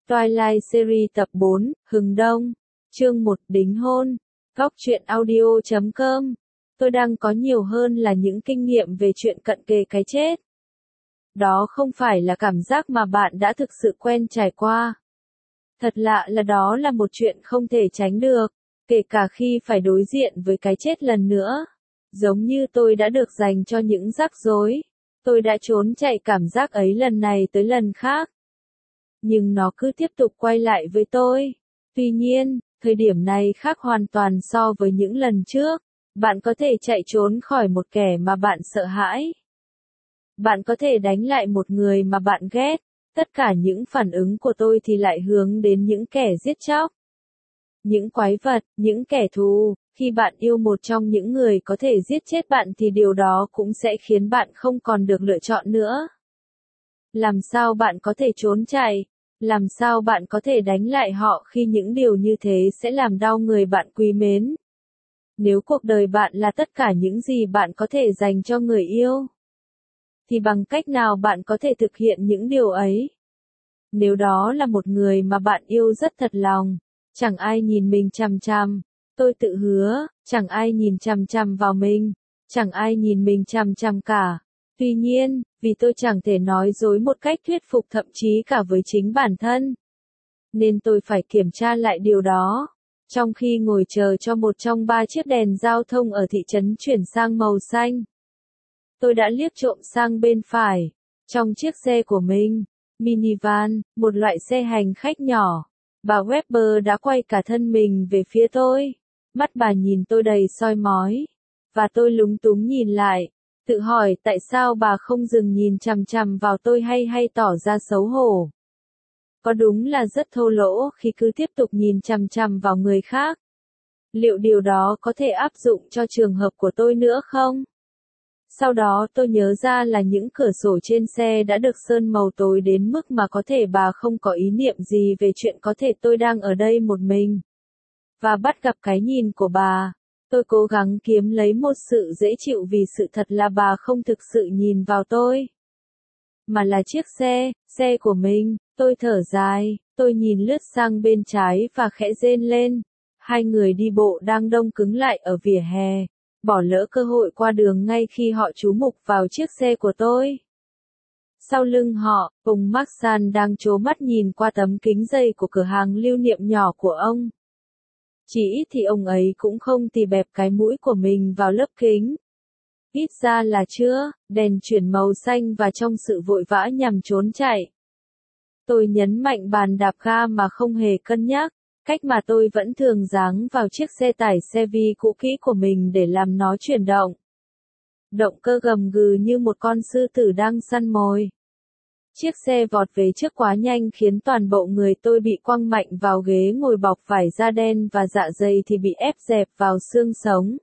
Twilight Series tập 4, Hừng Đông, chương 1 Đính hôn, Góc truyện audio.com. Tôi đang có nhiều hơn là những kinh nghiệm về chuyện cận kề cái chết. Đó không phải là cảm giác mà bạn đã thực sự quen trải qua. Thật lạ là đó là một chuyện không thể tránh được, kể cả khi phải đối diện với cái chết lần nữa. Giống như tôi đã được dành cho những rắc rối, tôi đã trốn chạy cảm giác ấy lần này tới lần khác. Nhưng nó cứ tiếp tục quay lại với tôi. Tuy nhiên, thời điểm này khác hoàn toàn so với những lần trước. Bạn có thể chạy trốn khỏi một kẻ mà bạn sợ hãi. Bạn có thể đánh lại một người mà bạn ghét. Tất cả những phản ứng của tôi thì lại hướng đến những kẻ giết chóc. Những quái vật, những kẻ thù. Khi bạn yêu một trong những người có thể giết chết bạn thì điều đó cũng sẽ khiến bạn không còn được lựa chọn nữa. Làm sao bạn có thể trốn chạy? Làm sao bạn có thể đánh lại họ khi những điều như thế sẽ làm đau người bạn quý mến? Nếu cuộc đời bạn là tất cả những gì bạn có thể dành cho người yêu, thì bằng cách nào bạn có thể thực hiện những điều ấy? Nếu đó là một người mà bạn yêu rất thật lòng, chẳng ai nhìn mình chằm chằm, tôi tự hứa, chẳng ai nhìn chằm chằm vào mình, chẳng ai nhìn mình chằm chằm cả. Tuy nhiên, vì tôi chẳng thể nói dối một cách thuyết phục thậm chí cả với chính bản thân, nên tôi phải kiểm tra lại điều đó. Trong khi ngồi chờ cho một trong 3 chiếc đèn giao thông ở thị trấn chuyển sang màu xanh, tôi đã liếc trộm sang bên phải. Trong chiếc xe của mình, minivan, một loại xe hành khách nhỏ, bà Webber đã quay cả thân mình về phía tôi. Mắt bà nhìn tôi đầy soi mói, và tôi lúng túng nhìn lại, tự hỏi tại sao bà không dừng nhìn chằm chằm vào tôi hay tỏ ra xấu hổ. Có đúng là rất thô lỗ khi cứ tiếp tục nhìn chằm chằm vào người khác. Liệu điều đó có thể áp dụng cho trường hợp của tôi nữa không? Sau đó tôi nhớ ra là những cửa sổ trên xe đã được sơn màu tối đến mức mà có thể bà không có ý niệm gì về chuyện có thể tôi đang ở đây một mình. Và bắt gặp cái nhìn của bà, tôi cố gắng kiếm lấy một sự dễ chịu vì sự thật là bà không thực sự nhìn vào tôi, mà là chiếc xe của mình. Tôi thở dài, tôi nhìn lướt sang bên trái và khẽ rên lên. 2 người đi bộ đang đông cứng lại ở vỉa hè, bỏ lỡ cơ hội qua đường ngay khi họ chú mục vào chiếc xe của tôi. Sau lưng họ, ông Marksan đang trố mắt nhìn qua tấm kính dày của cửa hàng lưu niệm nhỏ của ông. Chỉ ít thì ông ấy cũng không tì bẹp cái mũi của mình vào lớp kính. Ít ra là chưa, đèn chuyển màu xanh và trong sự vội vã nhằm trốn chạy. Tôi nhấn mạnh bàn đạp ga mà không hề cân nhắc, cách mà tôi vẫn thường giáng vào chiếc xe tải Chevy cũ kỹ của mình để làm nó chuyển động. Động cơ gầm gừ như một con sư tử đang săn mồi. Chiếc xe vọt về trước quá nhanh khiến toàn bộ người tôi bị quăng mạnh vào ghế ngồi bọc vải da đen và dạ dày thì bị ép dẹp vào xương sống.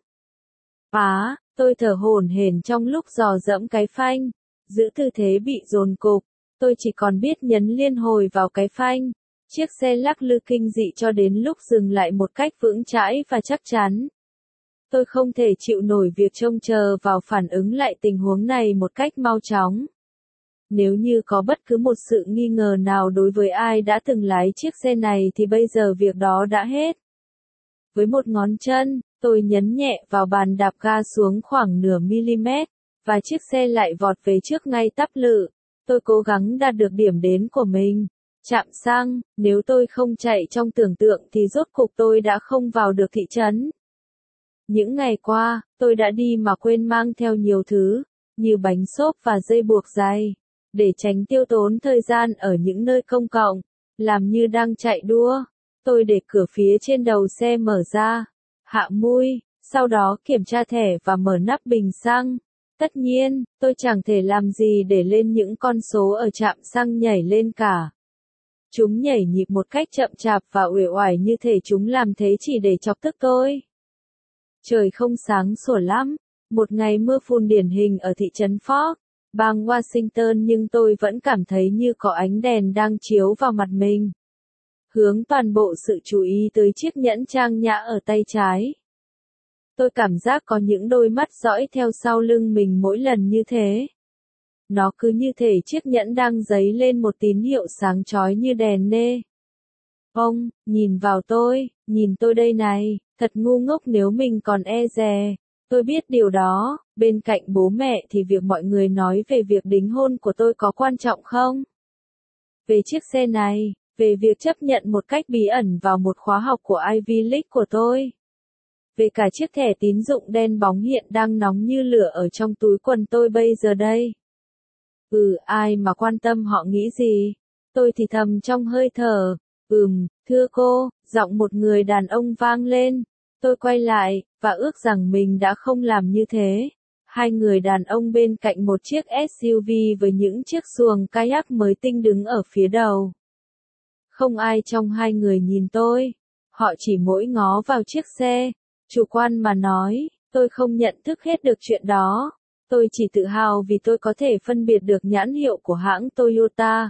Tôi thở hổn hển trong lúc dò dẫm cái phanh, giữ tư thế bị dồn cục. Tôi chỉ còn biết nhấn liên hồi vào cái phanh. Chiếc xe lắc lư kinh dị cho đến lúc dừng lại một cách vững chãi và chắc chắn. Tôi không thể chịu nổi việc trông chờ vào phản ứng lại tình huống này một cách mau chóng. Nếu như có bất cứ một sự nghi ngờ nào đối với ai đã từng lái chiếc xe này thì bây giờ việc đó đã hết. Với một ngón chân, tôi nhấn nhẹ vào bàn đạp ga xuống khoảng nửa mm, và chiếc xe lại vọt về trước ngay tắp lự. Tôi cố gắng đạt được điểm đến của mình. Trạm xăng, nếu tôi không chạy trong tưởng tượng thì rốt cục tôi đã không vào được thị trấn. Những ngày qua, tôi đã đi mà quên mang theo nhiều thứ, như bánh xốp và dây buộc giày, để tránh tiêu tốn thời gian ở những nơi công cộng, làm như đang chạy đua. Tôi để cửa phía trên đầu xe mở ra, hạ mui, sau đó kiểm tra thẻ và mở nắp bình xăng. Tất nhiên, tôi chẳng thể làm gì để lên những con số ở trạm xăng nhảy lên cả. Chúng nhảy nhịp một cách chậm chạp và uể oải như thể chúng làm thế chỉ để chọc tức tôi. Trời không sáng sủa lắm, một ngày mưa phùn điển hình ở thị trấn Fort, bang Washington, nhưng tôi vẫn cảm thấy như có ánh đèn đang chiếu vào mặt mình. Hướng toàn bộ sự chú ý tới chiếc nhẫn trang nhã ở tay trái. Tôi cảm giác có những đôi mắt dõi theo sau lưng mình mỗi lần như thế. Nó cứ như thể chiếc nhẫn đang giấy lên một tín hiệu sáng chói như đèn nê. Ông, nhìn tôi đây này, thật ngu ngốc nếu mình còn e dè. Tôi biết điều đó, bên cạnh bố mẹ thì việc mọi người nói về việc đính hôn của tôi có quan trọng không? Về chiếc xe này, về việc chấp nhận một cách bí ẩn vào một khóa học của Ivy League của tôi. Về cả chiếc thẻ tín dụng đen bóng hiện đang nóng như lửa ở trong túi quần tôi bây giờ đây. Ai mà quan tâm họ nghĩ gì? Tôi thì thầm trong hơi thở. Thưa cô, giọng một người đàn ông vang lên. Tôi quay lại, và ước rằng mình đã không làm như thế. Hai người đàn ông bên cạnh một chiếc SUV với những chiếc xuồng kayak mới tinh đứng ở phía đầu. Không ai trong hai người nhìn tôi. Họ chỉ mỗi ngó vào chiếc xe. Chủ quan mà nói, tôi không nhận thức hết được chuyện đó. Tôi chỉ tự hào vì tôi có thể phân biệt được nhãn hiệu của hãng Toyota,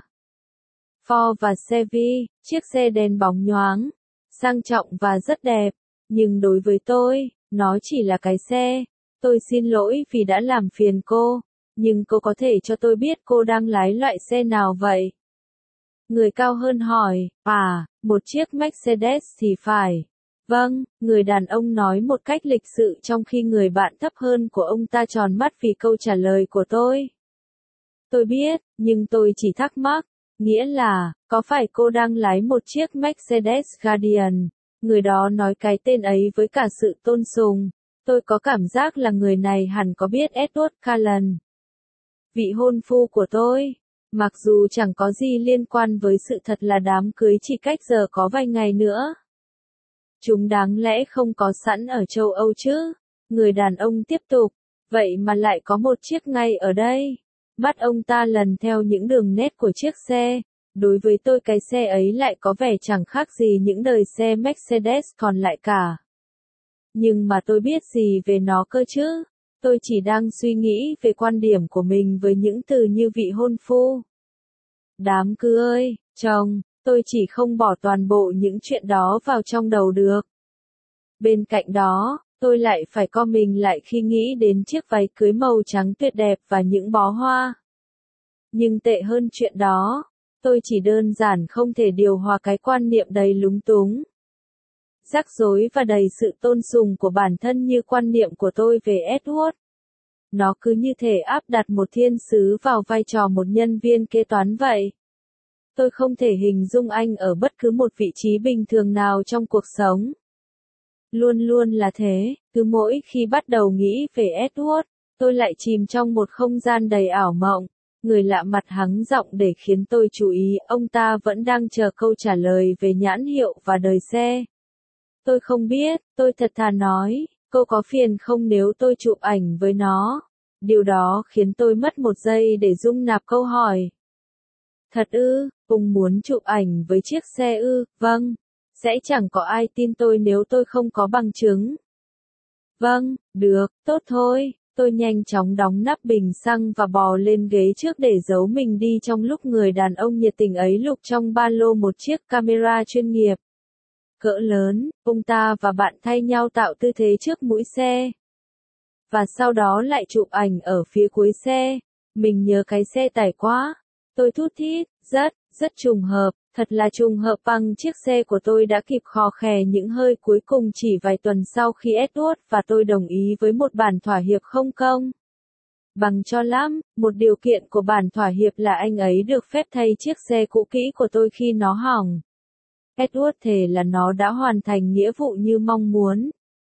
Ford và Chevy, chiếc xe đen bóng nhoáng, sang trọng và rất đẹp. Nhưng đối với tôi, nó chỉ là cái xe. Tôi xin lỗi vì đã làm phiền cô, nhưng cô có thể cho tôi biết cô đang lái loại xe nào vậy? Người cao hơn hỏi, một chiếc Mercedes thì phải. Vâng, người đàn ông nói một cách lịch sự trong khi người bạn thấp hơn của ông ta tròn mắt vì câu trả lời của tôi. Tôi biết, nhưng tôi chỉ thắc mắc, nghĩa là, có phải cô đang lái một chiếc Mercedes Guardian? Người đó nói cái tên ấy với cả sự tôn sùng. Tôi có cảm giác là người này hẳn có biết Edward Cullen, vị hôn phu của tôi. Mặc dù chẳng có gì liên quan với sự thật là đám cưới chỉ cách giờ có vài ngày nữa. Chúng đáng lẽ không có sẵn ở châu Âu chứ? Người đàn ông tiếp tục, vậy mà lại có một chiếc ngay ở đây. Mắt ông ta lần theo những đường nét của chiếc xe. Đối với tôi cái xe ấy lại có vẻ chẳng khác gì những đời xe Mercedes còn lại cả. Nhưng mà tôi biết gì về nó cơ chứ? Tôi chỉ đang suy nghĩ về quan điểm của mình với những từ như vị hôn phu, đám cưới, chồng. Tôi chỉ không bỏ toàn bộ những chuyện đó vào trong đầu được. Bên cạnh đó, tôi lại phải co mình lại khi nghĩ đến chiếc váy cưới màu trắng tuyệt đẹp và những bó hoa. Nhưng tệ hơn chuyện đó, tôi chỉ đơn giản không thể điều hòa cái quan niệm đầy lúng túng, rắc rối và đầy sự tôn sùng của bản thân như quan niệm của tôi về Edward. Nó cứ như thể áp đặt một thiên sứ vào vai trò một nhân viên kế toán vậy. Tôi không thể hình dung anh ở bất cứ một vị trí bình thường nào trong cuộc sống. Luôn luôn là thế, cứ mỗi khi bắt đầu nghĩ về Edward, tôi lại chìm trong một không gian đầy ảo mộng. Người lạ mặt hắng giọng để khiến tôi chú ý, ông ta vẫn đang chờ câu trả lời về nhãn hiệu và đời xe. Tôi không biết, tôi thật thà nói, cô có phiền không nếu tôi chụp ảnh với nó? Điều đó khiến tôi mất một giây để dung nạp câu hỏi. Thật ư, ông muốn chụp ảnh với chiếc xe ư? Vâng. Sẽ chẳng có ai tin tôi nếu tôi không có bằng chứng. Vâng, được, tốt thôi. Tôi nhanh chóng đóng nắp bình xăng và bò lên ghế trước để giấu mình đi trong lúc người đàn ông nhiệt tình ấy lục trong ba lô một chiếc camera chuyên nghiệp cỡ lớn. Ông ta và bạn thay nhau tạo tư thế trước mũi xe. Và sau đó lại chụp ảnh ở phía cuối xe. Mình nhớ cái xe tải quá. Tôi thút thít, rất trùng hợp, thật là trùng hợp bằng chiếc xe của tôi đã kịp khò khè những hơi cuối cùng chỉ vài tuần sau khi Edward và tôi đồng ý với một bản thỏa hiệp không công bằng cho lắm. Một điều kiện của bản thỏa hiệp là anh ấy được phép thay chiếc xe cũ kỹ của tôi khi nó hỏng. Edward thề là nó đã hoàn thành nghĩa vụ như mong muốn.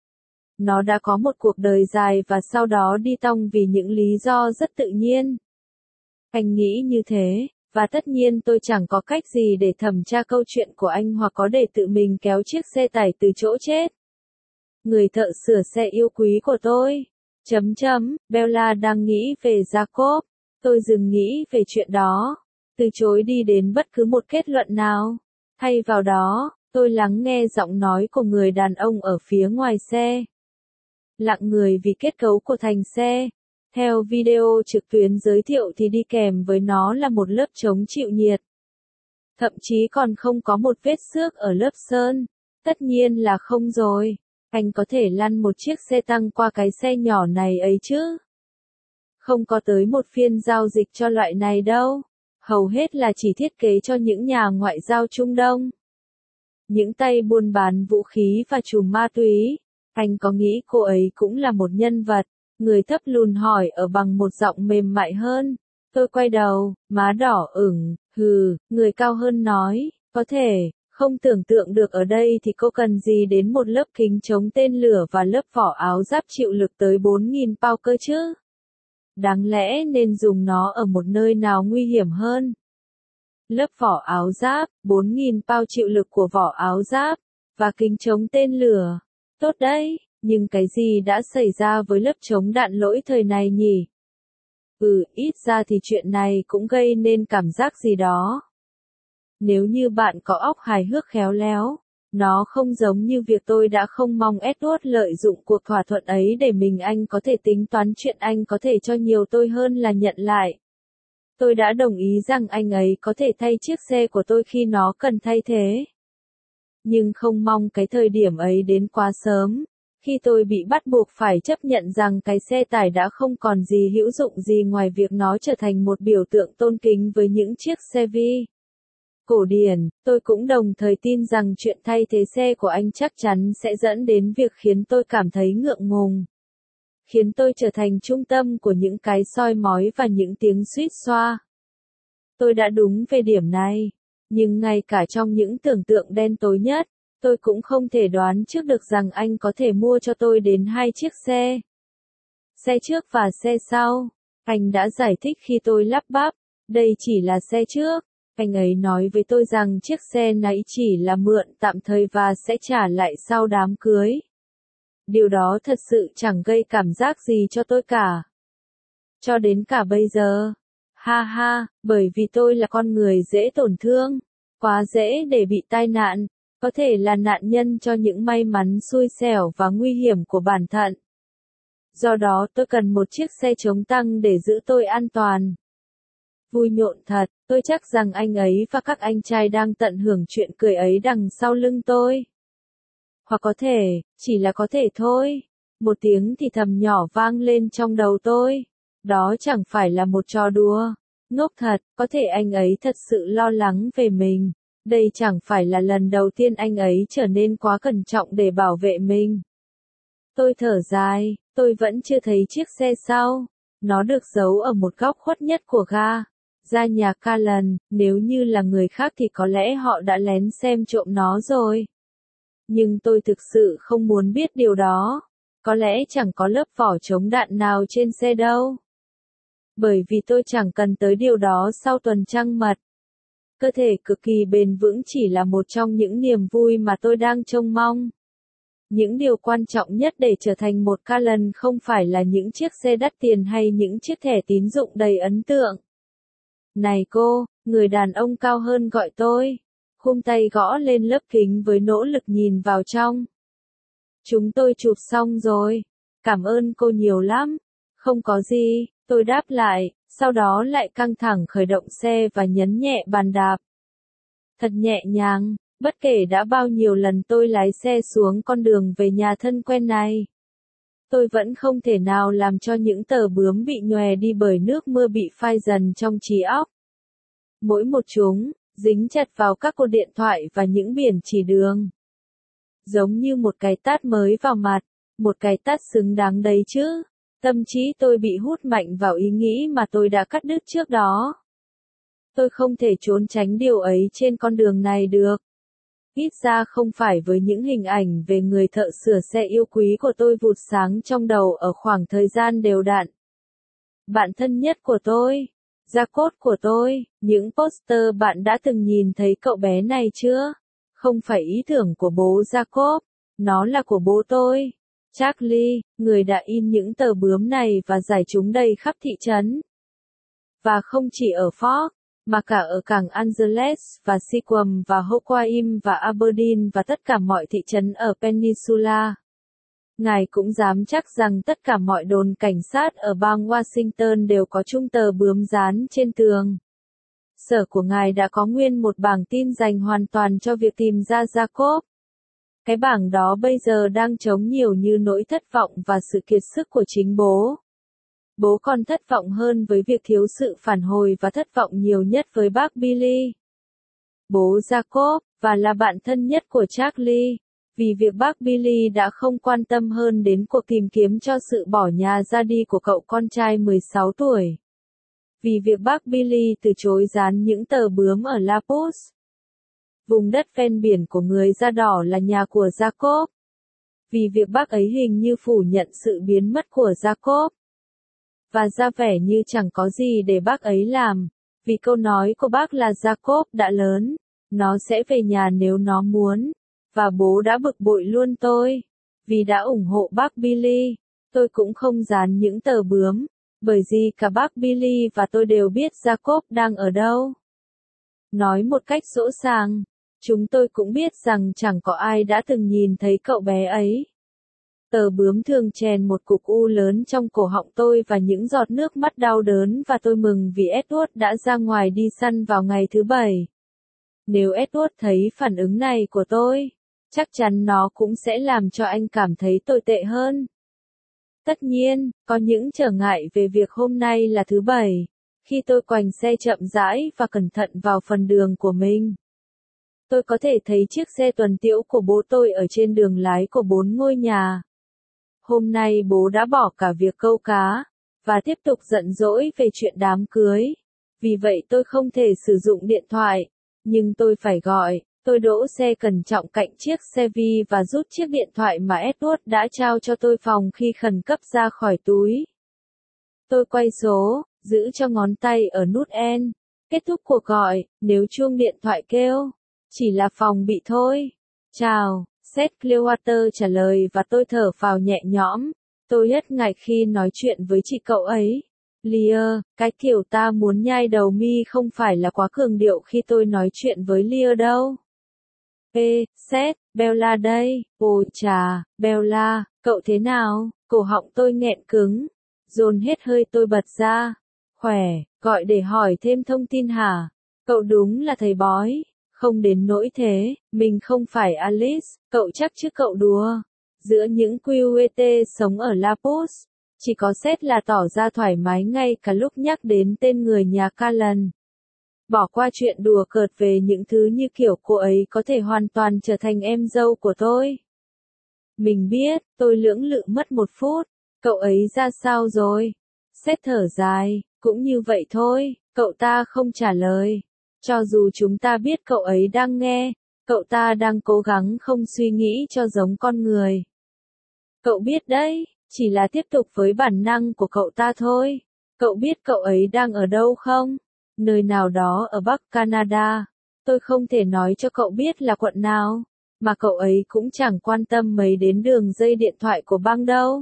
Nó đã có một cuộc đời dài và sau đó đi tong vì những lý do rất tự nhiên. Anh nghĩ như thế, và tất nhiên tôi chẳng có cách gì để thẩm tra câu chuyện của anh hoặc có để tự mình kéo chiếc xe tải từ chỗ chết. Người thợ sửa xe yêu quý của tôi. Bella đang nghĩ về Jacob. Tôi dừng nghĩ về chuyện đó. Từ chối đi đến bất cứ một kết luận nào. Thay vào đó, tôi lắng nghe giọng nói của người đàn ông ở phía ngoài xe. Lặng người vì kết cấu của thành xe. Theo video trực tuyến giới thiệu thì đi kèm với nó là một lớp chống chịu nhiệt. Thậm chí còn không có một vết xước ở lớp sơn. Tất nhiên là không rồi. Anh có thể lăn một chiếc xe tăng qua cái xe nhỏ này ấy chứ? Không có tới một phiên giao dịch cho loại này đâu. Hầu hết là chỉ thiết kế cho những nhà ngoại giao Trung Đông. những tay buôn bán vũ khí và trùm ma túy. Anh có nghĩ cô ấy cũng là một nhân vật? Người thấp lùn hỏi ở bằng một giọng mềm mại hơn. Tôi quay đầu, má đỏ ửng, người cao hơn nói, có thể, không tưởng tượng được ở đây thì cô cần gì đến một lớp kính chống tên lửa và lớp vỏ áo giáp chịu lực tới 4.000 pound cơ chứ? Đáng lẽ nên dùng nó ở một nơi nào nguy hiểm hơn. Lớp vỏ áo giáp, 4.000 pound chịu lực của vỏ áo giáp, và kính chống tên lửa. Tốt đấy, nhưng cái gì đã xảy ra với lớp chống đạn lỗi thời này nhỉ? Ít ra thì chuyện này cũng gây nên cảm giác gì đó. Nếu như bạn có óc hài hước khéo léo, nó không giống như việc tôi đã không mong Edward lợi dụng cuộc thỏa thuận ấy để anh có thể tính toán chuyện anh có thể cho nhiều tôi hơn là nhận lại. Tôi đã đồng ý rằng anh ấy có thể thay chiếc xe của tôi khi nó cần thay thế. Nhưng không mong cái thời điểm ấy đến quá sớm, khi tôi bị bắt buộc phải chấp nhận rằng cái xe tải đã không còn gì hữu dụng gì ngoài việc nó trở thành một biểu tượng tôn kính với những chiếc xe vi cổ điển. Tôi cũng đồng thời tin rằng chuyện thay thế xe của anh chắc chắn sẽ dẫn đến việc khiến tôi cảm thấy ngượng ngùng. Khiến tôi trở thành trung tâm của những cái soi mói và những tiếng xuýt xoa. Tôi đã đúng về điểm này, nhưng ngay cả trong những tưởng tượng đen tối nhất, tôi cũng không thể đoán trước được rằng anh có thể mua cho tôi đến 2 chiếc xe. Xe trước và xe sau. Anh đã giải thích khi tôi lắp bắp, đây chỉ là xe trước. Anh ấy nói với tôi rằng chiếc xe này chỉ là mượn tạm thời và sẽ trả lại sau đám cưới. Điều đó thật sự chẳng gây cảm giác gì cho tôi cả. Cho đến cả bây giờ. Ha ha, bởi vì tôi là con người dễ tổn thương. Quá dễ để bị tai nạn. Có thể là nạn nhân cho những may mắn xui xẻo và nguy hiểm của bản thân. Do đó tôi cần một chiếc xe chống tăng để giữ tôi an toàn. Vui nhộn thật, tôi chắc rằng anh ấy và các anh trai đang tận hưởng chuyện cười ấy đằng sau lưng tôi. Hoặc có thể, chỉ là có thể thôi. Một tiếng thì thầm nhỏ vang lên trong đầu tôi. Đó chẳng phải là một trò đùa. Ngốc thật, có thể anh ấy thật sự lo lắng về mình. Đây chẳng phải là lần đầu tiên anh ấy trở nên quá cẩn trọng để bảo vệ mình. Tôi thở dài, tôi vẫn chưa thấy chiếc xe sau. Nó được giấu ở một góc khuất nhất của ga. Ra nhà Callan, nếu như là người khác thì có lẽ họ đã lén xem trộm nó rồi. Nhưng tôi thực sự không muốn biết điều đó. Có lẽ chẳng có lớp vỏ chống đạn nào trên xe đâu. Bởi vì tôi chẳng cần tới điều đó sau tuần trăng mật. Cơ thể cực kỳ bền vững chỉ là một trong những niềm vui mà tôi đang trông mong. Những điều quan trọng nhất để trở thành một Callan không phải là những chiếc xe đắt tiền hay những chiếc thẻ tín dụng đầy ấn tượng. Này cô, người đàn ông cao hơn gọi tôi. Khum tay gõ lên lớp kính với nỗ lực nhìn vào trong. Chúng tôi chụp xong rồi. Cảm ơn cô nhiều lắm. Không có gì, tôi đáp lại, sau đó lại căng thẳng khởi động xe và nhấn nhẹ bàn đạp. Thật nhẹ nhàng, bất kể đã bao nhiêu lần tôi lái xe xuống con đường về nhà thân quen này. Tôi vẫn không thể nào làm cho những tờ bướm bị nhòe đi bởi nước mưa bị phai dần trong trí óc. Mỗi một chúng, dính chặt vào các cột điện thoại và những biển chỉ đường. Giống như một cái tát mới vào mặt, một cái tát xứng đáng đấy chứ. Tâm trí tôi bị hút mạnh vào ý nghĩ mà tôi đã cắt đứt trước đó. Tôi không thể trốn tránh điều ấy trên con đường này được. Ít ra không phải với những hình ảnh về người thợ sửa xe yêu quý của tôi vụt sáng trong đầu ở khoảng thời gian đều đặn. Bạn thân nhất của tôi, Jacob của tôi, những poster bạn đã từng nhìn thấy cậu bé này chưa? Không phải ý tưởng của bố Jacob, nó là của bố tôi. Charlie, người đã in những tờ bướm này và giải chúng đầy khắp thị trấn. Và không chỉ ở Fort, mà cả ở cảng Angeles và Sequim và Hoquiam và Aberdeen và tất cả mọi thị trấn ở Peninsula. Ngài cũng dám chắc rằng tất cả mọi đồn cảnh sát ở bang Washington đều có chung tờ bướm dán trên tường. Sở của ngài đã có nguyên một bảng tin dành hoàn toàn cho việc tìm ra Jacob. Cái bảng đó bây giờ đang trống nhiều như nỗi thất vọng và sự kiệt sức của chính bố. Bố còn thất vọng hơn với việc thiếu sự phản hồi và thất vọng nhiều nhất với bác Billy. Bố Jacob, và là bạn thân nhất của Charlie. Vì việc bác Billy đã không quan tâm hơn đến cuộc tìm kiếm cho sự bỏ nhà ra đi của cậu con trai 16 tuổi. Vì việc bác Billy từ chối dán những tờ bướm ở La Pouce. Vùng đất ven biển của người da đỏ là nhà của Jacob. Vì việc bác ấy hình như phủ nhận sự biến mất của Jacob. Và ra vẻ như chẳng có gì để bác ấy làm. Vì câu nói của bác là Jacob đã lớn, nó sẽ về nhà nếu nó muốn. Và bố đã bực bội luôn tôi. Vì đã ủng hộ bác Billy, tôi cũng không dán những tờ bướm. Bởi vì cả bác Billy và tôi đều biết Jacob đang ở đâu. Nói một cách dỗ dàng, chúng tôi cũng biết rằng chẳng có ai đã từng nhìn thấy cậu bé ấy. Tờ bướm thường chèn một cục u lớn trong cổ họng tôi và những giọt nước mắt đau đớn và tôi mừng vì Edward đã ra ngoài đi săn vào ngày thứ Bảy. Nếu Edward thấy phản ứng này của tôi, chắc chắn nó cũng sẽ làm cho anh cảm thấy tồi tệ hơn. Tất nhiên, có những trở ngại về việc hôm nay là thứ Bảy, khi tôi quành xe chậm rãi và cẩn thận vào phần đường của mình. Tôi có thể thấy chiếc xe tuần tiễu của bố tôi ở trên đường lái của 4 ngôi nhà. Hôm nay bố đã bỏ cả việc câu cá, và tiếp tục giận dỗi về chuyện đám cưới. Vì vậy tôi không thể sử dụng điện thoại, nhưng tôi phải gọi. Tôi đỗ xe cẩn trọng cạnh chiếc xe Vi và rút chiếc điện thoại mà Edward đã trao cho tôi phòng khi khẩn cấp ra khỏi túi. Tôi quay số, giữ cho ngón tay ở nút N. Kết thúc cuộc gọi, nếu chuông điện thoại kêu. Chỉ là phòng bị thôi. Chào, Seth Clearwater trả lời và tôi thở phào nhẹ nhõm. Tôi rất ngại khi nói chuyện với chị cậu ấy. Leah, cái kiểu ta muốn nhai đầu mi không phải là quá cường điệu khi tôi nói chuyện với Leah đâu. Seth, Bella đây. Ôi chà, Bella, cậu thế nào? Cổ họng tôi nghẹn cứng. Dồn hết hơi tôi bật ra. Khỏe, gọi để hỏi thêm thông tin hả? Cậu đúng là thầy bói. Không đến nỗi thế, mình không phải Alice, cậu chắc chứ cậu đùa. Giữa những QET sống ở La Pouce, chỉ có Seth là tỏ ra thoải mái ngay cả lúc nhắc đến tên người nhà Callan. Bỏ qua chuyện đùa cợt về những thứ như kiểu cô ấy có thể hoàn toàn trở thành em dâu của tôi. Mình biết, tôi lưỡng lự mất một phút. Cậu ấy ra sao rồi? Seth thở dài, cũng như vậy thôi, cậu ta không trả lời. Cho dù chúng ta biết cậu ấy đang nghe, cậu ta đang cố gắng không suy nghĩ cho giống con người. Cậu biết đấy, chỉ là tiếp tục với bản năng của cậu ta thôi. Cậu biết cậu ấy đang ở đâu không? Nơi nào đó ở Bắc Canada. Tôi không thể nói cho cậu biết là quận nào, mà cậu ấy cũng chẳng quan tâm mấy đến đường dây điện thoại của bang đâu.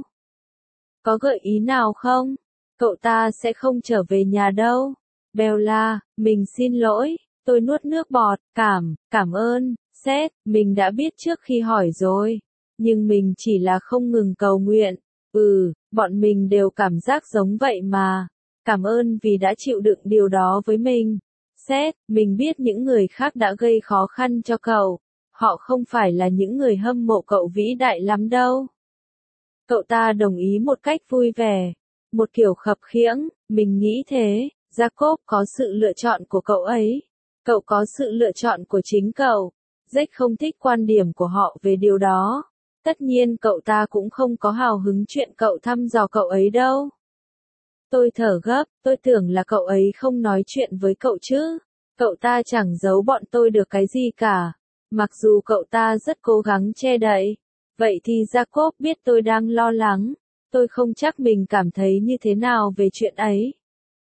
Có gợi ý nào không? Cậu ta sẽ không trở về nhà đâu. Bella, mình xin lỗi, tôi nuốt nước bọt, cảm ơn, Seth, mình đã biết trước khi hỏi rồi. Nhưng mình chỉ là không ngừng cầu nguyện. Bọn mình đều cảm giác giống vậy mà. Cảm ơn vì đã chịu đựng điều đó với mình. Seth, mình biết những người khác đã gây khó khăn cho cậu. Họ không phải là những người hâm mộ cậu vĩ đại lắm đâu. Cậu ta đồng ý một cách vui vẻ. Một kiểu khập khiễng, mình nghĩ thế. Jacob có sự lựa chọn của cậu ấy. Cậu có sự lựa chọn của chính cậu. Jack không thích quan điểm của họ về điều đó. Tất nhiên cậu ta cũng không có hào hứng chuyện cậu thăm dò cậu ấy đâu. Tôi thở gấp, tôi tưởng là cậu ấy không nói chuyện với cậu chứ. Cậu ta chẳng giấu bọn tôi được cái gì cả. Mặc dù cậu ta rất cố gắng che đậy. Vậy thì Jacob biết tôi đang lo lắng. Tôi không chắc mình cảm thấy như thế nào về chuyện ấy.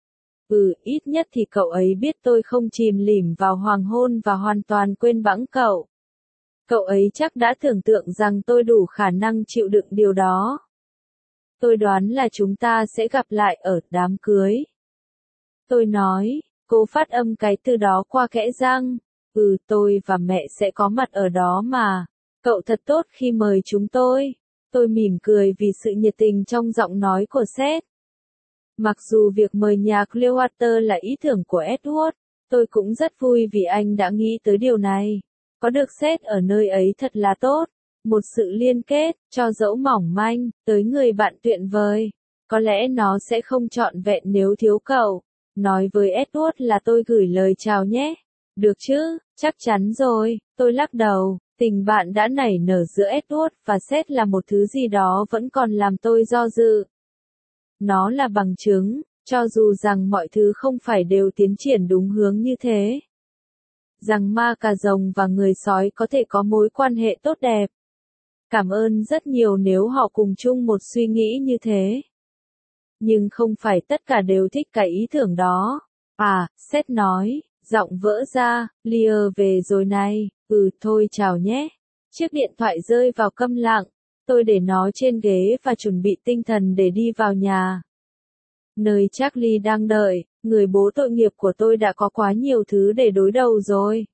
Ít nhất thì cậu ấy biết tôi không chìm lìm vào hoàng hôn và hoàn toàn quên bẵng cậu. Cậu ấy chắc đã tưởng tượng rằng tôi đủ khả năng chịu đựng điều đó. Tôi đoán là chúng ta sẽ gặp lại ở đám cưới. Tôi nói, cố phát âm cái từ đó qua kẽ răng. Tôi và mẹ sẽ có mặt ở đó mà. Cậu thật tốt khi mời chúng tôi. Tôi mỉm cười vì sự nhiệt tình trong giọng nói của Seth. Mặc dù việc mời nhà Clearwater là ý tưởng của Edward, tôi cũng rất vui vì anh đã nghĩ tới điều này. Có được Seth ở nơi ấy thật là tốt. Một sự liên kết, cho dẫu mỏng manh, tới người bạn tuyệt vời. Có lẽ nó sẽ không trọn vẹn nếu thiếu cậu. Nói với Edward là tôi gửi lời chào nhé. Được chứ, chắc chắn rồi, tôi Tôi lắc đầu, tình bạn đã nảy nở giữa Edward và Seth là một thứ gì đó vẫn còn làm tôi do dự. Nó là bằng chứng, cho dù rằng mọi thứ không phải đều tiến triển đúng hướng như thế. Rằng ma cà rồng và người sói có thể có mối quan hệ tốt đẹp. Cảm ơn rất nhiều nếu họ cùng chung một suy nghĩ như thế. Nhưng không phải tất cả đều thích cái ý tưởng đó. À, Seth nói, giọng vỡ ra, Lear về rồi này, thôi chào nhé. Chiếc điện thoại rơi vào câm lặng, tôi để nó trên ghế và chuẩn bị tinh thần để đi vào nhà. Nơi Charlie đang đợi, người bố tội nghiệp của tôi đã có quá nhiều thứ để đối đầu rồi.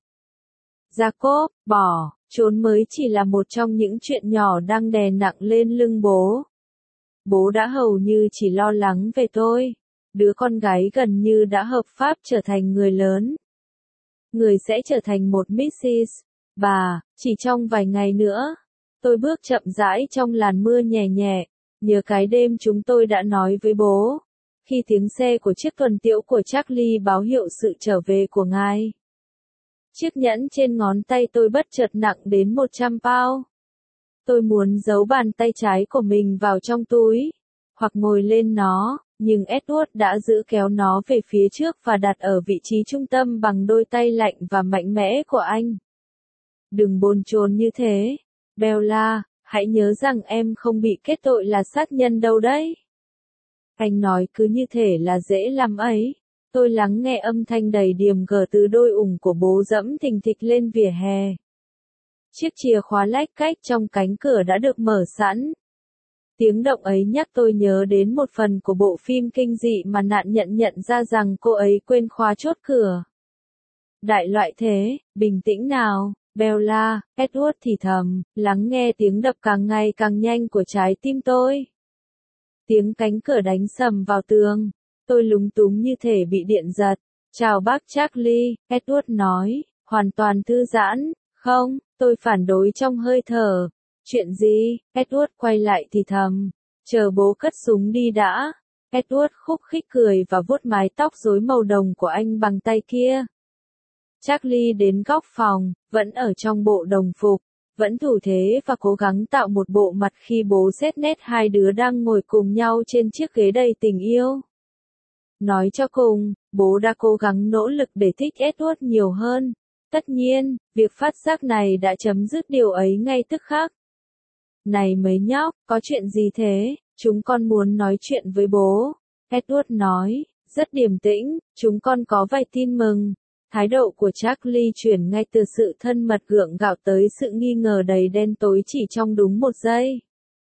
Jacob, trốn mới chỉ là một trong những chuyện nhỏ đang đè nặng lên lưng bố. Bố đã hầu như chỉ lo lắng về tôi. Đứa con gái gần như đã hợp pháp trở thành người lớn. Người sẽ trở thành một Mrs. Bà, chỉ trong vài ngày nữa. Tôi bước chậm rãi trong làn mưa nhẹ nhẹ, nhớ cái đêm chúng tôi đã nói với bố. Khi tiếng xe của chiếc tuần tiễu của Charlie báo hiệu sự trở về của ngài. Chiếc nhẫn trên ngón tay tôi bất chợt nặng đến 100 pound. Tôi muốn giấu bàn tay trái của mình vào trong túi, hoặc ngồi lên nó, nhưng Edward đã giữ kéo nó về phía trước và đặt ở vị trí trung tâm bằng đôi tay lạnh và mạnh mẽ của anh. Đừng bồn chồn như thế, Bella, hãy nhớ rằng em không bị kết tội là sát nhân đâu đấy. Anh nói cứ như thể là dễ làm ấy. Tôi lắng nghe âm thanh đầy điềm gở từ đôi ủng của bố dẫm thình thịch lên vỉa hè. Chiếc chìa khóa lách cách trong cánh cửa đã được mở sẵn. Tiếng động ấy nhắc tôi nhớ đến một phần của bộ phim kinh dị mà nạn nhân nhận ra rằng cô ấy quên khóa chốt cửa. Đại loại thế, bình tĩnh nào, Bella, Edward thì thầm, lắng nghe tiếng đập càng ngày càng nhanh của trái tim tôi. Tiếng cánh cửa đánh sầm vào tường. Tôi lúng túng như thể bị điện giật. Chào bác Charlie, Edward nói, hoàn toàn thư giãn. Không, tôi phản đối trong hơi thở. Chuyện gì? Edward quay lại thì thầm. Chờ bố cất súng đi đã. Edward khúc khích cười và vuốt mái tóc rối màu đồng của anh bằng tay kia. Charlie đến góc phòng, vẫn ở trong bộ đồng phục, vẫn thủ thế và cố gắng tạo một bộ mặt khi bố xét nét hai đứa đang ngồi cùng nhau trên chiếc ghế đầy tình yêu. Nói cho cùng, bố đã cố gắng nỗ lực để thích Edward nhiều hơn. Tất nhiên, việc phát giác này đã chấm dứt điều ấy ngay tức khắc. Này mấy nhóc, có chuyện gì thế? Chúng con muốn nói chuyện với bố. Edward nói, rất điềm tĩnh, chúng con có vài tin mừng. Thái độ của Charlie chuyển ngay từ sự thân mật gượng gạo tới sự nghi ngờ đầy đen tối chỉ trong đúng một giây.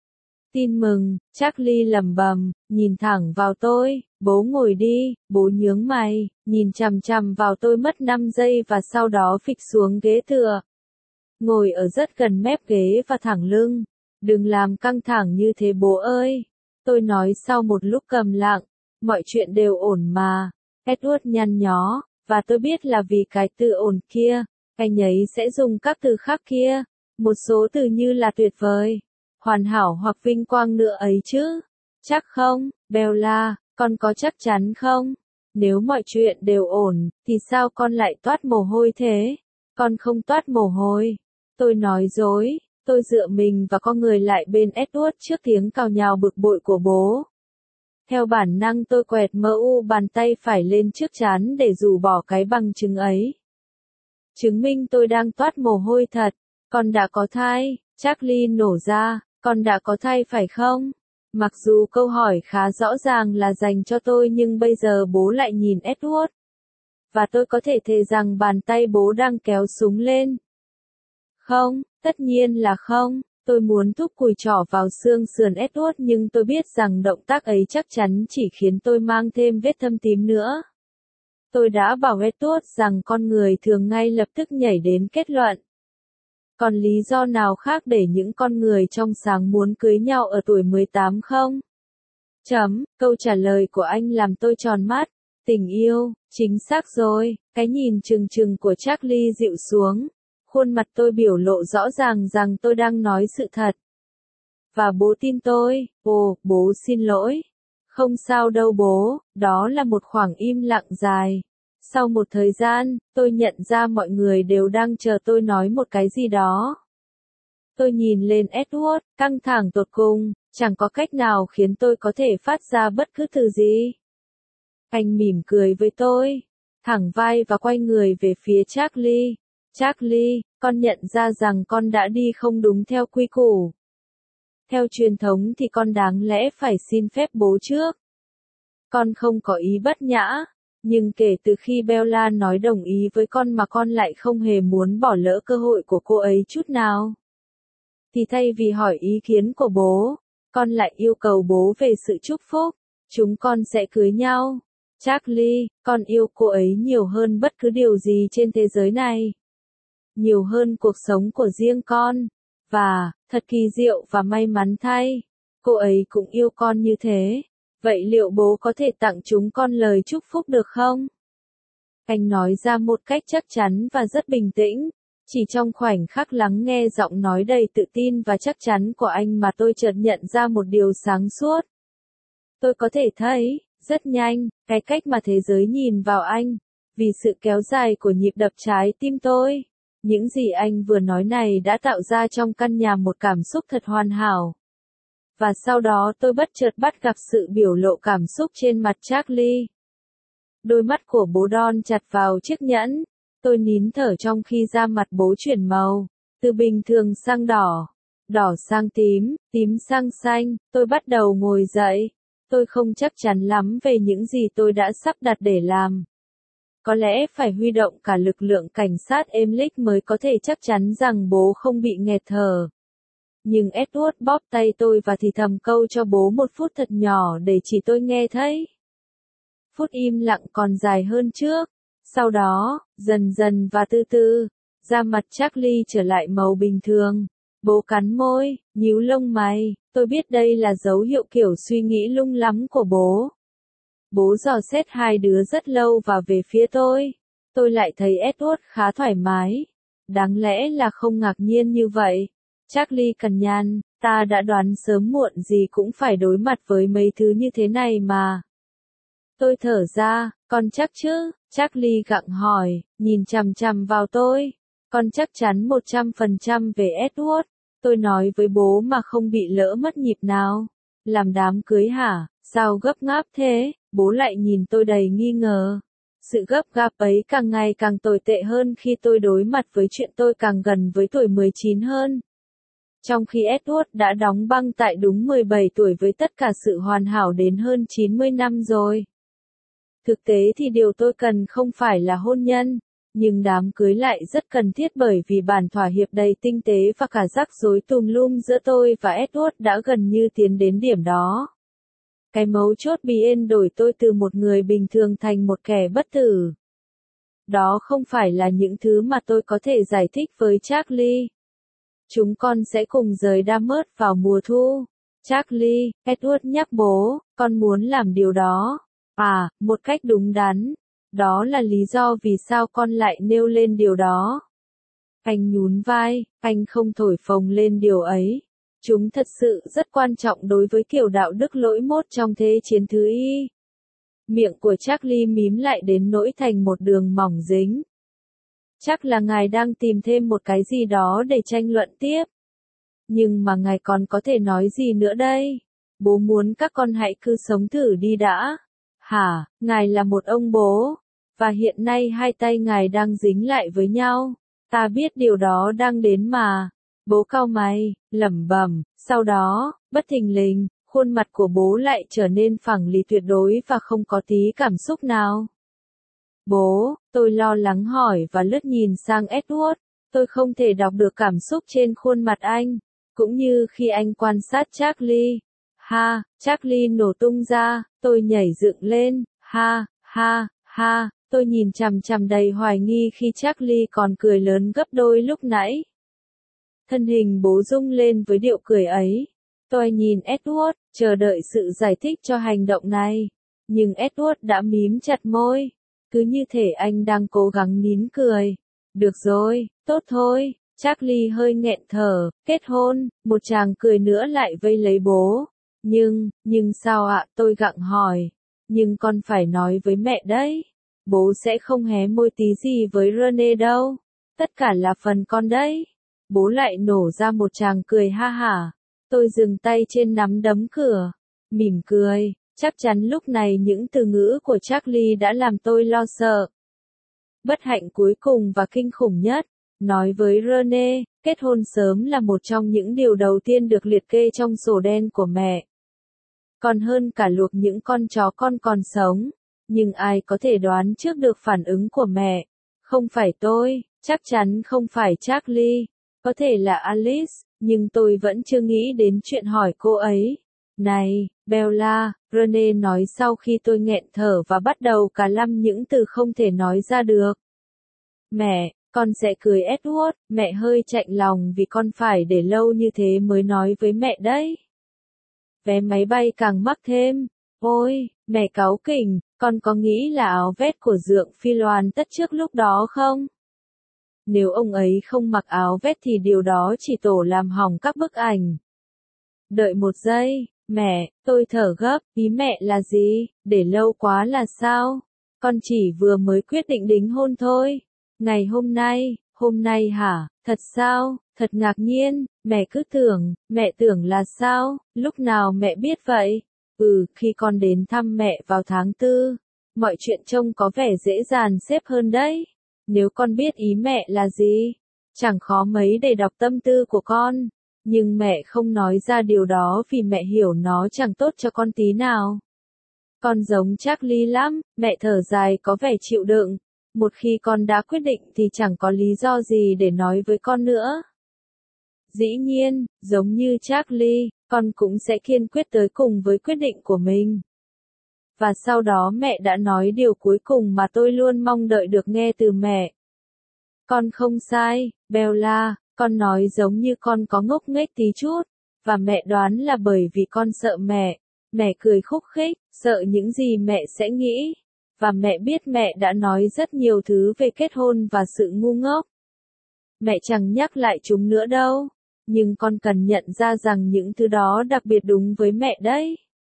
Tin mừng, Charlie lẩm bẩm, nhìn thẳng vào tôi, bố ngồi đi, bố nhướng mày, nhìn chằm chằm vào tôi mất 5 giây và sau đó phịch xuống ghế tựa. Ngồi ở rất gần mép ghế và thẳng lưng, đừng làm căng thẳng như thế bố ơi. Tôi nói sau một lúc cầm lặng, mọi chuyện đều ổn mà. Edward nhăn nhó, và tôi biết là vì cái từ ổn kia, anh ấy sẽ dùng các từ khác kia, một số từ như là tuyệt vời, hoàn hảo hoặc vinh quang nữa ấy chứ. Chắc không, Bella, con có chắc chắn không? Nếu mọi chuyện đều ổn, thì sao con lại toát mồ hôi thế? Con không toát mồ hôi. Tôi nói dối, tôi dựa mình và con người lại bên Edward trước tiếng cào nhào bực bội của bố. Theo bản năng tôi quẹt bàn tay phải lên trước trán để rũ bỏ cái bằng chứng ấy. Chứng minh tôi đang toát mồ hôi thật. Con đã có thai, Charlie nổ ra, con đã có thai phải không? Mặc dù câu hỏi khá rõ ràng là dành cho tôi nhưng bây giờ bố lại nhìn Edward. Và tôi có thể thề rằng bàn tay bố đang kéo súng lên. Không, tất nhiên là không. Tôi muốn thúc cùi trỏ vào xương sườn Edward nhưng tôi biết rằng động tác ấy chắc chắn chỉ khiến tôi mang thêm vết thâm tím nữa. Tôi đã bảo Edward rằng con người thường ngay lập tức nhảy đến kết luận. Còn lý do nào khác để những con người trong sáng muốn cưới nhau ở tuổi 18 không? Câu trả lời của anh làm tôi tròn mắt. Tình yêu, chính xác rồi, cái nhìn trừng trừng của Charlie dịu xuống. Khuôn mặt tôi biểu lộ rõ ràng rằng tôi đang nói sự thật. Và bố tin tôi, bố xin lỗi. Không sao đâu bố, đó là một khoảng im lặng dài. Sau một thời gian, tôi nhận ra mọi người đều đang chờ tôi nói một cái gì đó. Tôi nhìn lên Edward, căng thẳng tột cùng, chẳng có cách nào khiến tôi có thể phát ra bất cứ từ gì. Anh mỉm cười với tôi, thẳng vai và quay người về phía Charlie. Charlie, con nhận ra rằng con đã đi không đúng theo quy củ. Theo truyền thống thì con đáng lẽ phải xin phép bố trước. Con không có ý bất nhã, nhưng kể từ khi Bella nói đồng ý với con mà con lại không hề muốn bỏ lỡ cơ hội của cô ấy chút nào. Thì thay vì hỏi ý kiến của bố, con lại yêu cầu bố về sự chúc phúc. Chúng con sẽ cưới nhau. Charlie, con yêu cô ấy nhiều hơn bất cứ điều gì trên thế giới này. Nhiều hơn cuộc sống của riêng con. Và, thật kỳ diệu và may mắn thay, cô ấy cũng yêu con như thế. Vậy liệu bố có thể tặng chúng con lời chúc phúc được không? Anh nói ra một cách chắc chắn và rất bình tĩnh. Chỉ trong khoảnh khắc lắng nghe giọng nói đầy tự tin và chắc chắn của anh mà tôi chợt nhận ra một điều sáng suốt. Tôi có thể thấy, rất nhanh, cái cách mà thế giới nhìn vào anh, vì sự kéo dài của nhịp đập trái tim tôi. Những gì anh vừa nói này đã tạo ra trong căn nhà một cảm xúc thật hoàn hảo. Và sau đó tôi bất chợt bắt gặp sự biểu lộ cảm xúc trên mặt Charlie. Đôi mắt của bố đon chặt vào chiếc nhẫn. Tôi nín thở trong khi da mặt bố chuyển màu, từ bình thường sang đỏ, đỏ sang tím, tím sang xanh. Tôi bắt đầu ngồi dậy. Tôi không chắc chắn lắm về những gì tôi đã sắp đặt để làm. Có lẽ phải huy động cả lực lượng cảnh sát Emlich mới có thể chắc chắn rằng bố không bị nghẹt thở. Nhưng Edward bóp tay tôi và thì thầm câu cho bố một phút thật nhỏ để chỉ tôi nghe thấy. Phút im lặng còn dài hơn trước. Sau đó, dần dần và từ từ, da mặt Charlie trở lại màu bình thường. Bố cắn môi, nhíu lông mày. Tôi biết đây là dấu hiệu kiểu suy nghĩ lung lắm của bố. Bố dò xét hai đứa rất lâu và về phía tôi. Tôi lại thấy Edward khá thoải mái. Đáng lẽ là không ngạc nhiên như vậy. Charlie cằn nhằn, ta đã đoán sớm muộn gì cũng phải đối mặt với mấy thứ như thế này mà. Tôi thở ra, con chắc chứ? Charlie gặng hỏi, nhìn chằm chằm vào tôi. Con chắc chắn 100% về Edward. Tôi nói với bố mà không bị lỡ mất nhịp nào. Làm đám cưới hả? Sao gấp gáp thế? Bố lại nhìn tôi đầy nghi ngờ. Sự gấp gáp ấy càng ngày càng tồi tệ hơn khi tôi đối mặt với chuyện tôi càng gần với tuổi 19 hơn. Trong khi Edward đã đóng băng tại đúng 17 tuổi với tất cả sự hoàn hảo đến hơn 90 năm rồi. Thực tế thì điều tôi cần không phải là hôn nhân, nhưng đám cưới lại rất cần thiết bởi vì bản thỏa hiệp đầy tinh tế và cả rắc rối tùm lum giữa tôi và Edward đã gần như tiến đến điểm đó. Cái mấu chốt bí ên đổi tôi từ một người bình thường thành một kẻ bất tử. Đó không phải là những thứ mà tôi có thể giải thích với Charlie. Chúng con sẽ cùng rời Dammert vào mùa thu. Charlie, Edward nhắc bố, con muốn làm điều đó. À, một cách đúng đắn. Đó là lý do vì sao con lại nêu lên điều đó. Anh nhún vai, anh không thổi phồng lên điều ấy. Chúng thật sự rất quan trọng đối với kiểu đạo đức lỗi mốt trong thế chiến thứ y. Miệng của Charlie mím lại đến nỗi thành một đường mỏng dính. Chắc là ngài đang tìm thêm một cái gì đó để tranh luận tiếp. Nhưng mà ngài còn có thể nói gì nữa đây? Bố muốn các con hãy cứ sống thử đi đã. Hả, ngài là một ông bố. Và hiện nay hai tay ngài đang dính lại với nhau. Ta biết điều đó đang đến mà. Bố cau mày, lẩm bẩm, sau đó, bất thình lình, khuôn mặt của bố lại trở nên phẳng lì tuyệt đối và không có tí cảm xúc nào. Bố, tôi lo lắng hỏi và lướt nhìn sang Edward. Tôi không thể đọc được cảm xúc trên khuôn mặt anh, cũng như khi anh quan sát Charlie. Ha, Charlie nổ tung ra, tôi nhảy dựng lên, ha, ha, ha, tôi nhìn chằm chằm đầy hoài nghi khi Charlie còn cười lớn gấp đôi lúc nãy. Thân hình bố rung lên với điệu cười ấy. Tôi nhìn Edward, chờ đợi sự giải thích cho hành động này. Nhưng Edward đã mím chặt môi. Cứ như thể anh đang cố gắng nín cười. Được rồi, tốt thôi. Charlie hơi nghẹn thở, kết hôn, một chàng cười nữa lại vây lấy bố. Nhưng sao ạ, tôi gặng hỏi. Nhưng con phải nói với mẹ đấy. bố sẽ không hé môi tí gì với Rene đâu. Tất cả là phần con đấy. Bố lại nổ ra một tràng cười ha hả. Tôi dừng tay trên nắm đấm cửa, mỉm cười. Chắc chắn lúc này những từ ngữ của Charlie đã làm tôi lo sợ. Bất hạnh cuối cùng và kinh khủng nhất, nói với Rene, kết hôn sớm là một trong những điều đầu tiên được liệt kê trong sổ đen của mẹ. Còn hơn cả luộc những con chó con còn sống. Nhưng ai có thể đoán trước được phản ứng của mẹ? Không phải tôi, chắc chắn không phải Charlie, có thể là Alice, nhưng tôi vẫn chưa nghĩ đến chuyện hỏi cô ấy. Này, Bella, Rene nói sau khi tôi nghẹn thở và bắt đầu cả lăm những từ không thể nói ra được. Mẹ, con sẽ cưới Edward, mẹ hơi chạnh lòng vì con phải để lâu như thế mới nói với mẹ đấy. Vé máy bay càng mắc thêm. Ôi, mẹ cáu kỉnh, con có nghĩ là áo vest của Dượng Phi Loan tất trước lúc đó không? Nếu ông ấy không mặc áo vest thì điều đó chỉ tổ làm hỏng các bức ảnh. Đợi một giây, mẹ, tôi thở gấp, ý mẹ là gì, để lâu quá là sao? Con chỉ vừa mới quyết định đính hôn thôi. Ngày hôm nay hả, thật sao, thật ngạc nhiên, mẹ cứ tưởng, mẹ tưởng là sao, lúc nào mẹ biết vậy? Khi con đến thăm mẹ vào tháng 4, mọi chuyện trông có vẻ dễ dàng xếp hơn đấy. Nếu con biết ý mẹ là gì, chẳng khó mấy để đọc tâm tư của con. Nhưng mẹ không nói ra điều đó vì mẹ hiểu nó chẳng tốt cho con tí nào. Con giống Charlie lắm, mẹ thở dài có vẻ chịu đựng. Một khi con đã quyết định thì chẳng có lý do gì để nói với con nữa. Dĩ nhiên, giống như Charlie, con cũng sẽ kiên quyết tới cùng với quyết định của mình. Và sau đó mẹ đã nói điều cuối cùng mà tôi luôn mong đợi được nghe từ mẹ. Con không sai, Bella, con nói giống như con có ngốc nghếch tí chút, và mẹ đoán là bởi vì con sợ mẹ. Mẹ cười khúc khích, sợ những gì mẹ sẽ nghĩ. Và mẹ biết mẹ đã nói rất nhiều thứ về kết hôn và sự ngu ngốc. Mẹ chẳng nhắc lại chúng nữa đâu. Nhưng con cần nhận ra rằng những thứ đó đặc biệt đúng với mẹ đấy.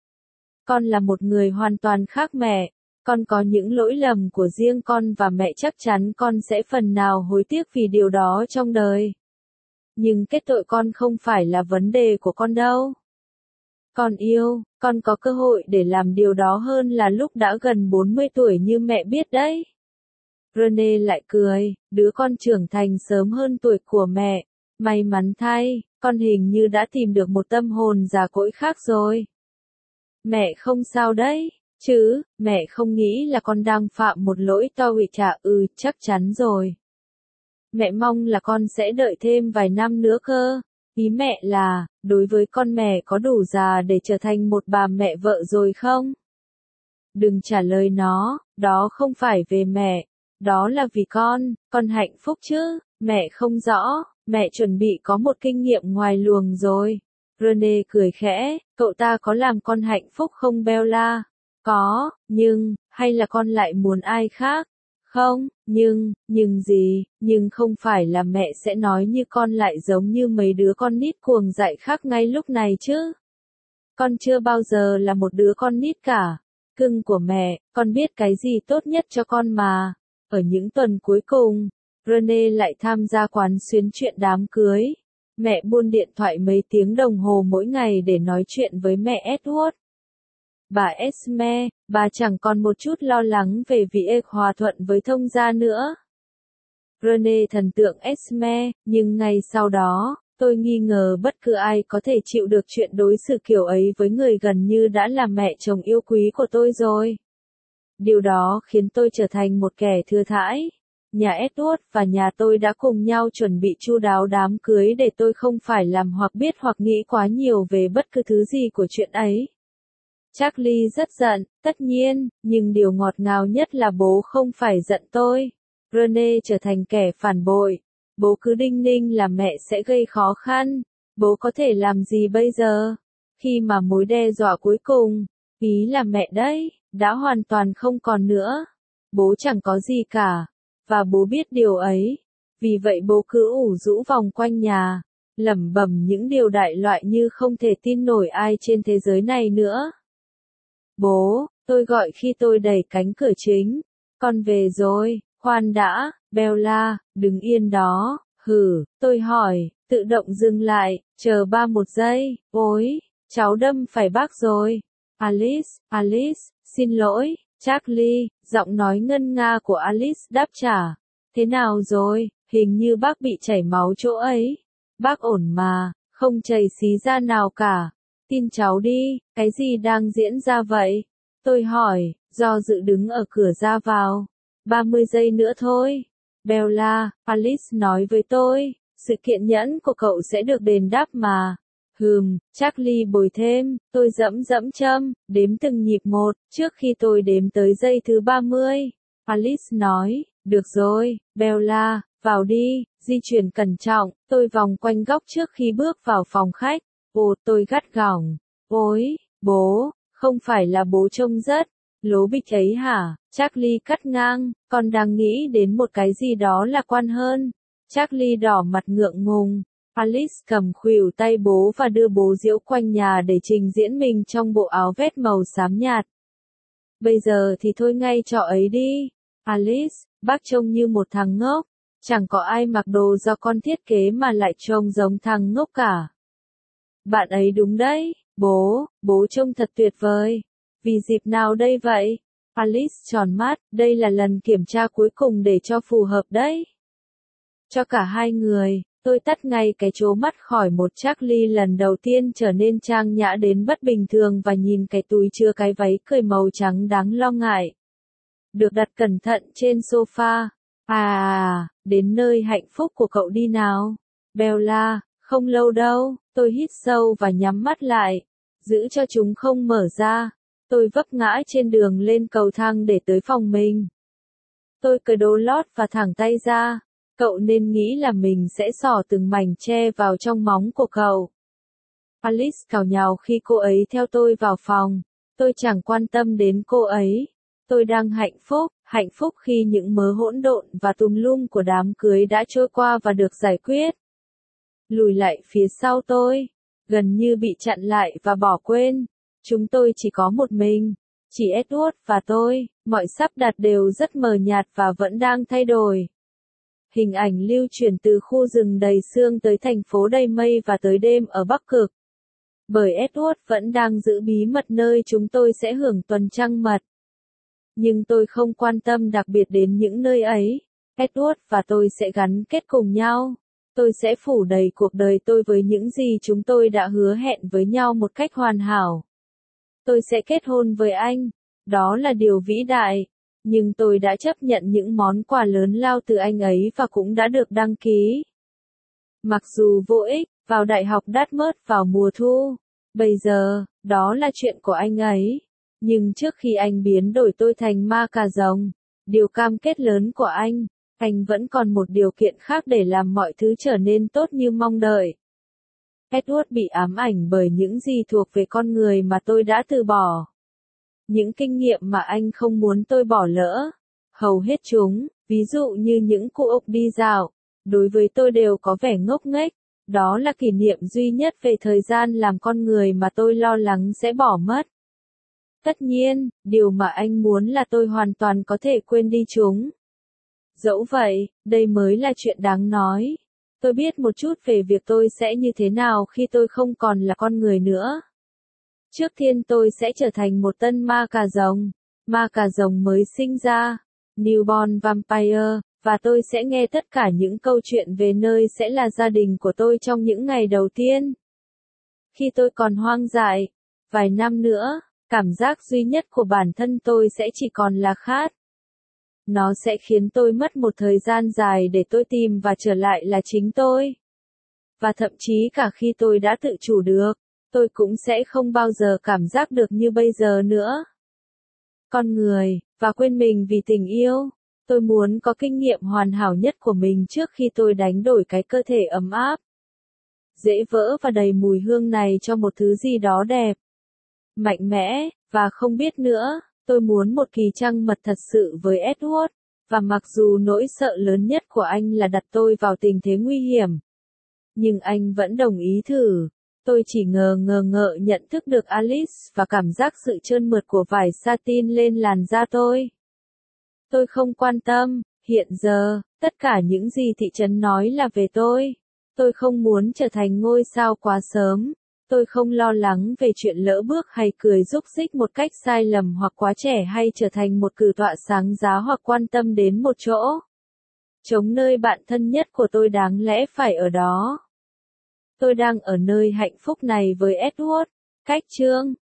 Con là một người hoàn toàn khác mẹ. Con có những lỗi lầm của riêng con và mẹ chắc chắn con sẽ phần nào hối tiếc vì điều đó trong đời. Nhưng kết tội con không phải là vấn đề của con đâu. Con yêu, con có cơ hội để làm điều đó hơn là lúc đã gần 40 tuổi như mẹ biết đấy. Rene lại cười, đứa con trưởng thành sớm hơn tuổi của mẹ. May mắn thay, con hình như đã tìm được một tâm hồn già cỗi khác rồi. Mẹ không sao đấy, chứ, mẹ không nghĩ là con đang phạm một lỗi to hủy trả. Chắc chắn rồi. Mẹ mong là con sẽ đợi thêm vài năm nữa cơ. Ý mẹ là, đối với con mẹ có đủ già để trở thành một bà mẹ vợ rồi không? Đừng trả lời nó, đó không phải về mẹ, đó là vì con hạnh phúc chứ, mẹ không rõ, mẹ chuẩn bị có một kinh nghiệm ngoài luồng rồi. Rene cười khẽ, cậu ta có làm con hạnh phúc không Bella? Có, hay là con lại muốn ai khác? Không, nhưng gì, nhưng không phải là mẹ sẽ nói như con lại giống như mấy đứa con nít cuồng dại khác ngay lúc này chứ. Con chưa bao giờ là một đứa con nít cả. Cưng của mẹ, con biết cái gì tốt nhất cho con mà. Ở những tuần cuối cùng, Rene lại tham gia quán xuyến chuyện đám cưới. Mẹ buôn điện thoại mấy tiếng đồng hồ mỗi ngày để nói chuyện với mẹ Edward. Bà Esme, bà chẳng còn một chút lo lắng về việc hòa thuận với thông gia nữa. Rene thần tượng Esme, nhưng ngay sau đó, tôi nghi ngờ bất cứ ai có thể chịu được chuyện đối xử kiểu ấy với người gần như đã là mẹ chồng yêu quý của tôi rồi. Điều đó khiến tôi trở thành một kẻ thừa thãi. Nhà Edward và nhà tôi đã cùng nhau chuẩn bị chu đáo đám cưới để tôi không phải làm hoặc biết hoặc nghĩ quá nhiều về bất cứ thứ gì của chuyện ấy. Charlie rất giận, tất nhiên, nhưng điều ngọt ngào nhất là bố không phải giận tôi. Rene trở thành kẻ phản bội. Bố cứ đinh ninh là mẹ sẽ gây khó khăn. Bố có thể làm gì bây giờ? Khi mà mối đe dọa cuối cùng, ý là mẹ đấy, đã hoàn toàn không còn nữa. Bố chẳng có gì cả. Và bố biết điều ấy. Vì vậy bố cứ ủ rũ vòng quanh nhà, lẩm bẩm những điều đại loại như không thể tin nổi ai trên thế giới này nữa. Bố, tôi gọi khi tôi đẩy cánh cửa chính. Con về rồi, khoan đã, Bella, đứng yên đó, tôi hỏi, tự động dừng lại, chờ ba một giây, ôi, cháu đâm phải bác rồi. Alice, xin lỗi, Charlie, giọng nói ngân nga của Alice đáp trả. Thế nào rồi, hình như bác bị chảy máu chỗ ấy. Bác ổn mà, không chảy xí ra nào cả. Tin cháu đi, cái gì đang diễn ra vậy? Tôi hỏi, do dự đứng ở cửa ra vào. 30 giây nữa thôi. Bella, Alice nói với tôi, sự kiên nhẫn của cậu sẽ được đền đáp mà. Charlie bồi thêm, tôi dẫm châm, đếm từng nhịp một, trước khi tôi đếm tới giây thứ 30. Alice nói, được rồi, Bella, vào đi, di chuyển cẩn trọng, tôi vòng quanh góc trước khi bước vào phòng khách. Ồ, tôi gắt gỏng, ôi, bố, không phải là bố trông rất lố bịch ấy hả? Charlie cắt ngang, con đang nghĩ đến một cái gì đó lạc quan hơn. Charlie đỏ mặt ngượng ngùng. Alice cầm khuỷu tay bố và đưa bố diễu quanh nhà để trình diễn mình trong bộ áo vest màu xám nhạt. Bây giờ thì thôi ngay trò ấy đi. Alice, bác trông như một thằng ngốc. Chẳng có ai mặc đồ do con thiết kế mà lại trông giống thằng ngốc cả. Bạn ấy đúng đấy, bố trông thật tuyệt vời. Vì dịp nào đây vậy? Alice tròn mắt, đây là lần kiểm tra cuối cùng để cho phù hợp đấy. Cho cả hai người, tôi tắt ngay cái trố mắt khỏi một Charlie lần đầu tiên trở nên trang nhã đến bất bình thường và nhìn cái túi chứa cái váy cười màu trắng đáng lo ngại. Được đặt cẩn thận trên sofa. Đến nơi hạnh phúc của cậu đi nào. Bella, không lâu đâu, tôi hít sâu và nhắm mắt lại. Giữ cho chúng không mở ra. Tôi vấp ngã trên đường lên cầu thang để tới phòng mình. Tôi cởi đồ lót và thẳng tay ra. Cậu nên nghĩ là mình sẽ xỏ từng mảnh tre vào trong móng của cậu. Alice cào nhào khi cô ấy theo tôi vào phòng. Tôi chẳng quan tâm đến cô ấy. Tôi đang hạnh phúc khi những mớ hỗn độn và tùm lum của đám cưới đã trôi qua và được giải quyết. Lùi lại phía sau tôi, gần như bị chặn lại và bỏ quên. Chúng tôi chỉ có một mình, chỉ Edward và tôi, mọi sắp đặt đều rất mờ nhạt và vẫn đang thay đổi. Hình ảnh lưu chuyển từ khu rừng đầy sương tới thành phố đầy mây và tới đêm ở Bắc Cực. Bởi Edward vẫn đang giữ bí mật nơi chúng tôi sẽ hưởng tuần trăng mật. Nhưng tôi không quan tâm đặc biệt đến những nơi ấy. Edward và tôi sẽ gắn kết cùng nhau. Tôi sẽ phủ đầy cuộc đời tôi với những gì chúng tôi đã hứa hẹn với nhau một cách hoàn hảo. Tôi sẽ kết hôn với anh. Đó là điều vĩ đại. Nhưng tôi đã chấp nhận những món quà lớn lao từ anh ấy và cũng đã được đăng ký. Mặc dù vô ích, vào Đại học Dartmouth vào mùa thu. Bây giờ, đó là chuyện của anh ấy. Nhưng trước khi anh biến đổi tôi thành ma cà rồng, điều cam kết lớn của anh vẫn còn một điều kiện khác để làm mọi thứ trở nên tốt như mong đợi. Edward bị ám ảnh bởi những gì thuộc về con người mà tôi đã từ bỏ. Những kinh nghiệm mà anh không muốn tôi bỏ lỡ. Hầu hết chúng, ví dụ như những cô ốc đi dạo, đối với tôi đều có vẻ ngốc nghếch. Đó là kỷ niệm duy nhất về thời gian làm con người mà tôi lo lắng sẽ bỏ mất. Tất nhiên, điều mà anh muốn là tôi hoàn toàn có thể quên đi chúng. Dẫu vậy, đây mới là chuyện đáng nói. Tôi biết một chút về việc tôi sẽ như thế nào khi tôi không còn là con người nữa. Trước tiên tôi sẽ trở thành một tân ma cà rồng mới sinh ra, newborn vampire, và tôi sẽ nghe tất cả những câu chuyện về nơi sẽ là gia đình của tôi trong những ngày đầu tiên. Khi tôi còn hoang dại, vài năm nữa, cảm giác duy nhất của bản thân tôi sẽ chỉ còn là khát. Nó sẽ khiến tôi mất một thời gian dài để tôi tìm và trở lại là chính tôi. Và thậm chí cả khi tôi đã tự chủ được, tôi cũng sẽ không bao giờ cảm giác được như bây giờ nữa. Con người, và quên mình vì tình yêu. Tôi muốn có kinh nghiệm hoàn hảo nhất của mình trước khi tôi đánh đổi cái cơ thể ấm áp, dễ vỡ và đầy mùi hương này cho một thứ gì đó đẹp, mạnh mẽ, và không biết nữa. Tôi muốn một kỳ trăng mật thật sự với Edward, và mặc dù nỗi sợ lớn nhất của anh là đặt tôi vào tình thế nguy hiểm, nhưng anh vẫn đồng ý thử. Tôi chỉ ngờ ngợ nhận thức được Alice và cảm giác sự trơn mượt của vải satin lên làn da tôi. Tôi không quan tâm, hiện giờ, tất cả những gì thị trấn nói là về tôi. Tôi không muốn trở thành ngôi sao quá sớm. Tôi không lo lắng về chuyện lỡ bước hay cười rúc rích một cách sai lầm hoặc quá trẻ hay trở thành một cử tọa sáng giá hoặc quan tâm đến một chỗ trống nơi bạn thân nhất của tôi đáng lẽ phải ở đó. Tôi đang ở nơi hạnh phúc này với Edward. Cách chương